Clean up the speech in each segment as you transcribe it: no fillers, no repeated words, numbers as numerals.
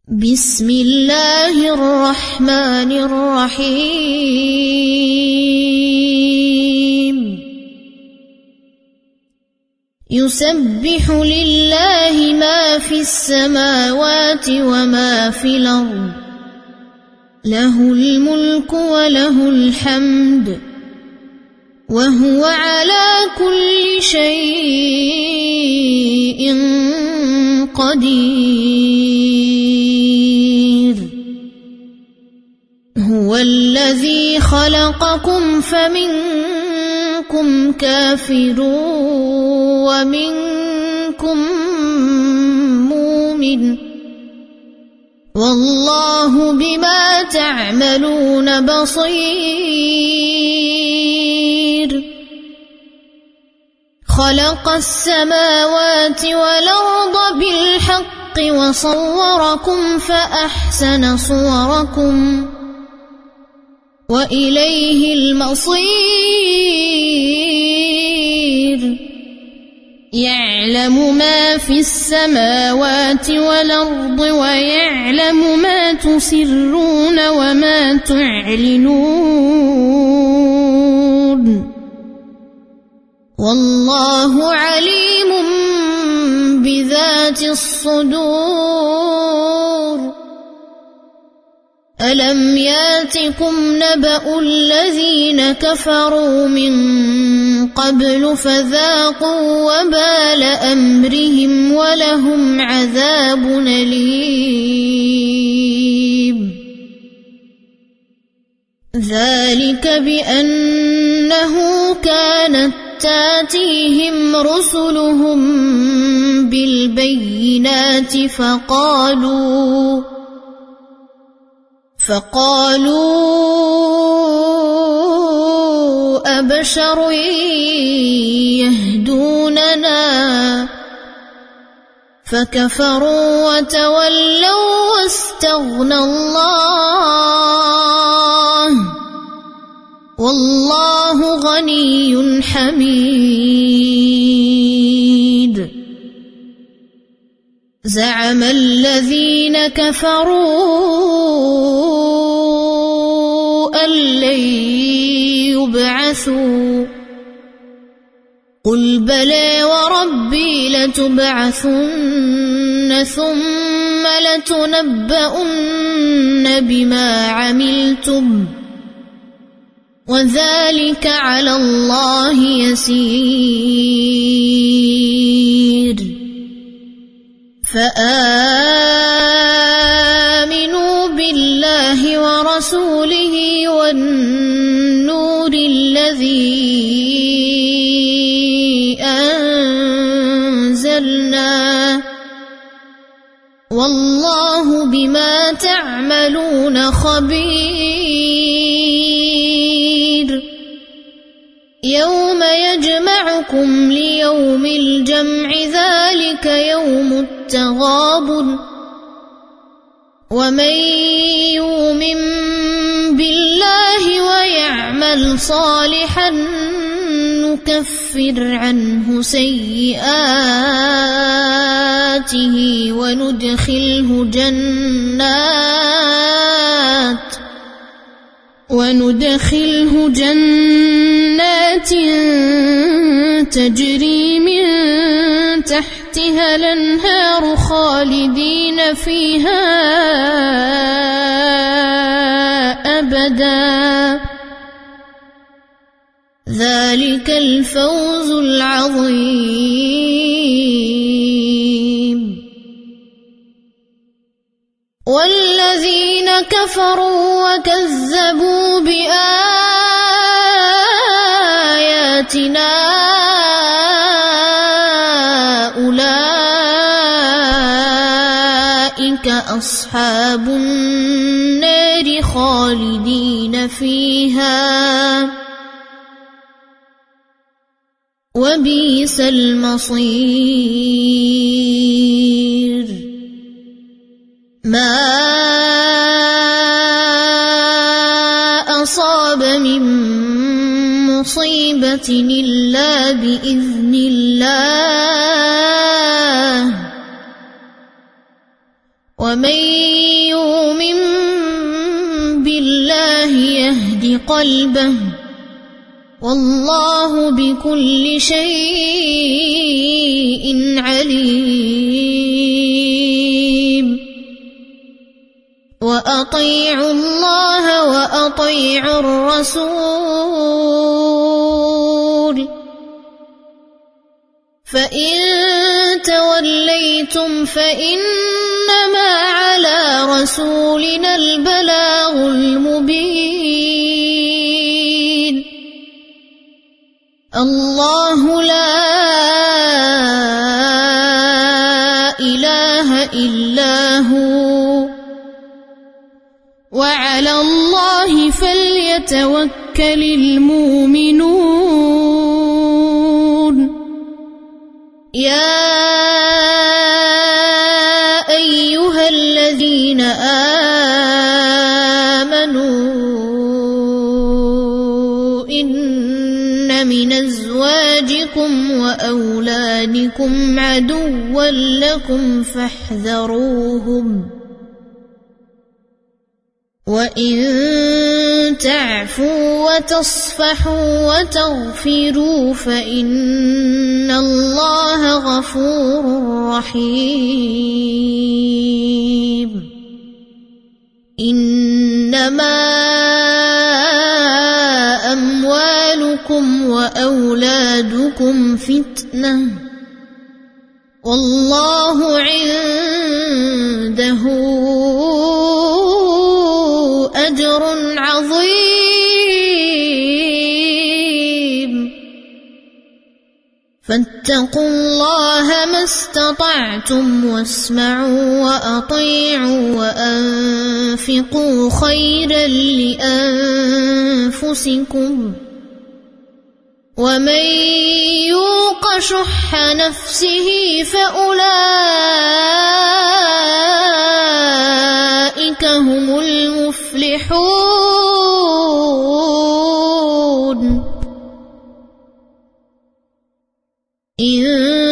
بسم الله الرحمن الرحيم يسبح لله ما في السماوات وما في الأرض له الملك وله الحمد وهو على كل شيء قدير هو الذي خلقكم فمنكم كافر ومنكم مؤمن والله بما تعملون بصير خلق السماوات والأرض بالحق وصوركم فأحسن صوركم وإليه المصير يعلم ما في السماوات والأرض ويعلم ما تسرون وما تعلنون والله عليم بذات الصدور ألم ياتكم نبأ الذين كفروا من قبل فذاقوا وبال أمرهم ولهم عذاب أليم ذلك بأنه كانت تاتيهم رسلهم بالبينات فقالوا أبشر يهدوننا فكفروا وتولوا واستغنى الله والله غني حميد زعم الذين كفروا أن لن يبعثوا قل بلى وربي لتبعثن ثم لتنبؤن بما عملتم وذلك على الله يسير فآمنوا بالله ورسوله والنور الذي أنزلنا والله بما تعملون خبير يوم يجمعكم ليوم الجمع ذلك يوم التغابن ومن يؤمن بالله ويعمل صالحا نكفر عنه سيئاته وندخله جنات تجري من تحتها الأنهار خالدين فيها أبدا ذلك الفوز العظيم والذين كفروا وكذبوا بآياتنا أولئك أصحاب النار خالدين فيها وبئس المصير ما أصاب من مصيبة إلا بإذن الله ومن يؤمن بالله يهد قلبه والله بكل شيء عليم وأطيعوا الله وأطيعوا الرسول فإن توليتم فإنما على رسولنا البلاغ المبين الله لا إله إلا هو وعلى الله فليتوكل المؤمنون يا أيها الذين آمنوا إن من أزواجكم وأولادكم عدوا لكم فاحذروهم وإن تعفوا وتصفحوا وتغفروا فإن الله غفور رحيم إنما أموالكم وأولادكم فتنة والله عنده أجر عظيم فاتقوا الله ما استطعتم واسمعوا وأطيعوا وأنفقوا خيرا لأنفسكم ومن يوق شح نفسه فأولئك هم المفلحون إن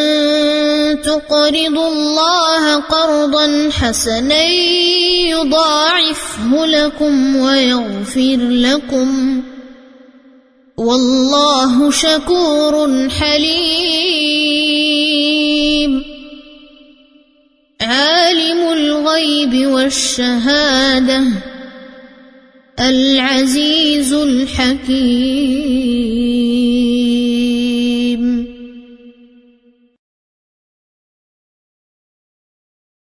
تقرضوا الله قرضا حسنا يضاعفه لكم ويغفر لكم والله شكور حليم عالم الغيب والشهادة العزيز الحكيم